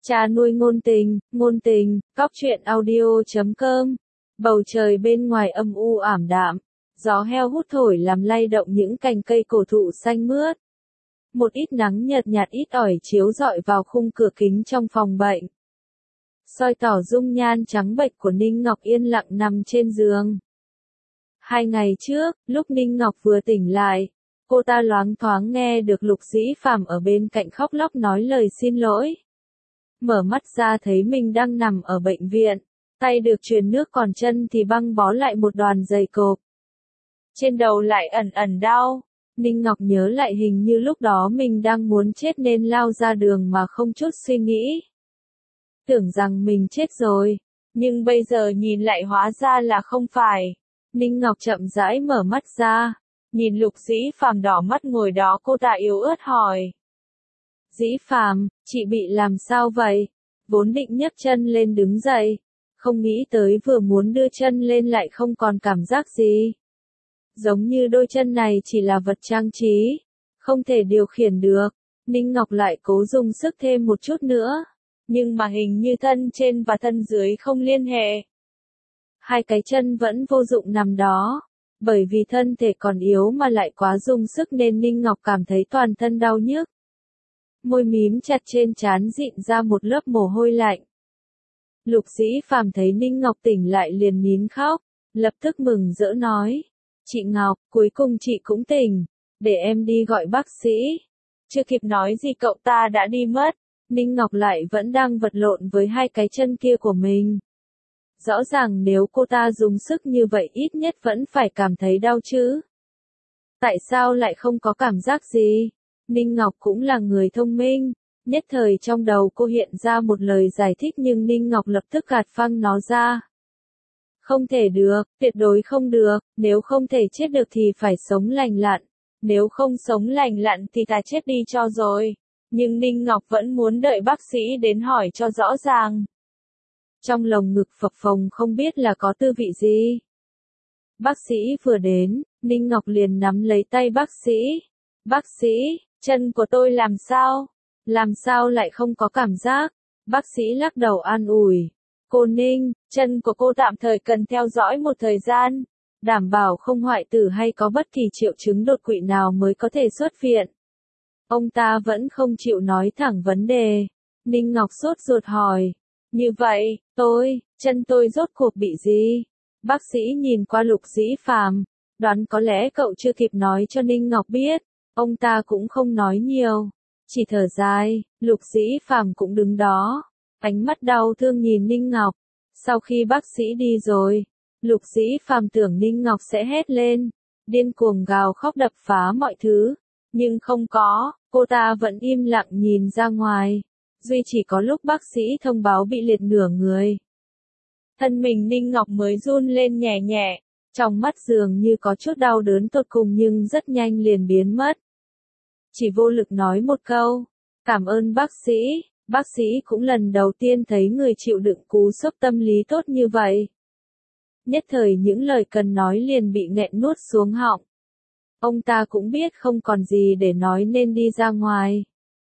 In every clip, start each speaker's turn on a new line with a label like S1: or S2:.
S1: Cha nuôi ngôn tình, cóc truyện audio.com. Bầu trời bên ngoài âm u ảm đạm, gió heo hút thổi làm lay động những cành cây cổ thụ xanh mướt. Một ít nắng nhợt nhạt ít ỏi chiếu rọi vào khung cửa kính trong phòng bệnh, soi tỏ dung nhan trắng bệch của Ninh Ngọc yên lặng nằm trên giường. 2 ngày trước, lúc Ninh Ngọc vừa tỉnh lại, cô ta loáng thoáng nghe được Lục Dĩ Phàm ở bên cạnh khóc lóc nói lời xin lỗi. Mở mắt ra thấy mình đang nằm ở bệnh viện, tay được truyền nước còn chân thì băng bó lại một đoàn dày cộp. Trên đầu lại ẩn ẩn đau. Ninh Ngọc nhớ lại hình như lúc đó mình đang muốn chết nên lao ra đường mà không chút suy nghĩ. Tưởng rằng mình chết rồi, nhưng bây giờ nhìn lại hóa ra là không phải. Ninh Ngọc chậm rãi mở mắt ra, nhìn Lục Dĩ Phàm đỏ mắt ngồi đó, cô ta yếu ớt hỏi. Dĩ Phàm, chị bị làm sao vậy? Vốn định nhấc chân lên đứng dậy, không nghĩ tới vừa muốn đưa chân lên lại không còn cảm giác gì. Giống như đôi chân này chỉ là vật trang trí, không thể điều khiển được. Ninh Ngọc lại cố dùng sức thêm một chút nữa, nhưng mà hình như thân trên và thân dưới không liên hệ. 2 cái chân vẫn vô dụng nằm đó, bởi vì thân thể còn yếu mà lại quá dùng sức nên Ninh Ngọc cảm thấy toàn thân đau nhức. Môi mím chặt trên trán dịn ra một lớp mồ hôi lạnh. Lục Dĩ Phàm thấy Ninh Ngọc tỉnh lại liền nín khóc, lập tức mừng rỡ nói. Chị Ngọc, cuối cùng chị cũng tỉnh, để em đi gọi bác sĩ. Chưa kịp nói gì cậu ta đã đi mất. Ninh Ngọc lại vẫn đang vật lộn với 2 cái chân kia của mình. Rõ ràng nếu cô ta dùng sức như vậy ít nhất vẫn phải cảm thấy đau chứ. Tại sao lại không có cảm giác gì? Ninh Ngọc cũng là người thông minh, nhất thời trong đầu cô hiện ra một lời giải thích nhưng Ninh Ngọc lập tức gạt phăng nó ra. Không thể được, tuyệt đối không được, nếu không thể chết được thì phải sống lành lặn, nếu không sống lành lặn thì ta chết đi cho rồi. Nhưng Ninh Ngọc vẫn muốn đợi bác sĩ đến hỏi cho rõ ràng. Trong lồng ngực phập phồng không biết là có tư vị gì. Bác sĩ vừa đến, Ninh Ngọc liền nắm lấy tay bác sĩ. Bác sĩ, chân của tôi làm sao? Làm sao lại không có cảm giác? Bác sĩ lắc đầu an ủi. Cô Ninh, chân của cô tạm thời cần theo dõi một thời gian, đảm bảo không hoại tử hay có bất kỳ triệu chứng đột quỵ nào mới có thể xuất viện. Ông ta vẫn không chịu nói thẳng vấn đề. Ninh Ngọc sốt ruột hỏi. Như vậy, chân tôi rốt cuộc bị gì? Bác sĩ nhìn qua Lục Dĩ Phàm, đoán có lẽ cậu chưa kịp nói cho Ninh Ngọc biết. Ông ta cũng không nói nhiều, chỉ thở dài. Lục Dĩ Phàm cũng đứng đó, ánh mắt đau thương nhìn Ninh Ngọc. Sau khi bác sĩ đi rồi, Lục Dĩ Phàm tưởng Ninh Ngọc sẽ hét lên, điên cuồng gào khóc đập phá mọi thứ, nhưng không có, cô ta vẫn im lặng nhìn ra ngoài. Duy chỉ có lúc bác sĩ thông báo bị liệt nửa người, thân mình Ninh Ngọc mới run lên nhẹ nhẹ, trong mắt dường như có chút đau đớn tột cùng nhưng rất nhanh liền biến mất. Chỉ vô lực nói một câu, cảm ơn bác sĩ. Bác sĩ cũng lần đầu tiên thấy người chịu đựng cú sốc tâm lý tốt như vậy. Nhất thời những lời cần nói liền bị nghẹn nuốt xuống họng. Ông ta cũng biết không còn gì để nói nên đi ra ngoài.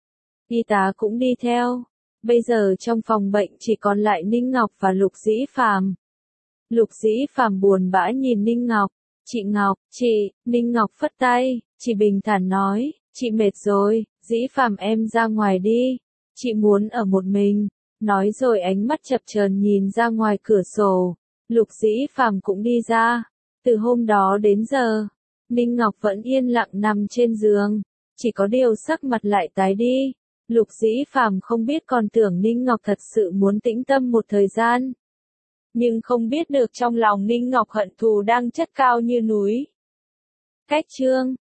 S1: Y tá cũng đi theo. Bây giờ trong phòng bệnh chỉ còn lại Ninh Ngọc và Lục Dĩ Phàm. Lục Dĩ Phàm buồn bã nhìn Ninh Ngọc. Chị Ngọc, chị, Ninh Ngọc phất tay, chị bình thản nói, chị mệt rồi, Dĩ Phàm em ra ngoài đi. Chị muốn ở một mình, nói rồi ánh mắt chập chờn nhìn ra ngoài cửa sổ. Lục Dĩ Phàm cũng đi ra. Từ hôm đó đến giờ, Ninh Ngọc vẫn yên lặng nằm trên giường, chỉ có điều sắc mặt lại tái đi. Lục Dĩ Phàm không biết còn tưởng Ninh Ngọc thật sự muốn tĩnh tâm một thời gian. Nhưng không biết được trong lòng Ninh Ngọc hận thù đang chất cao như núi. Cách chương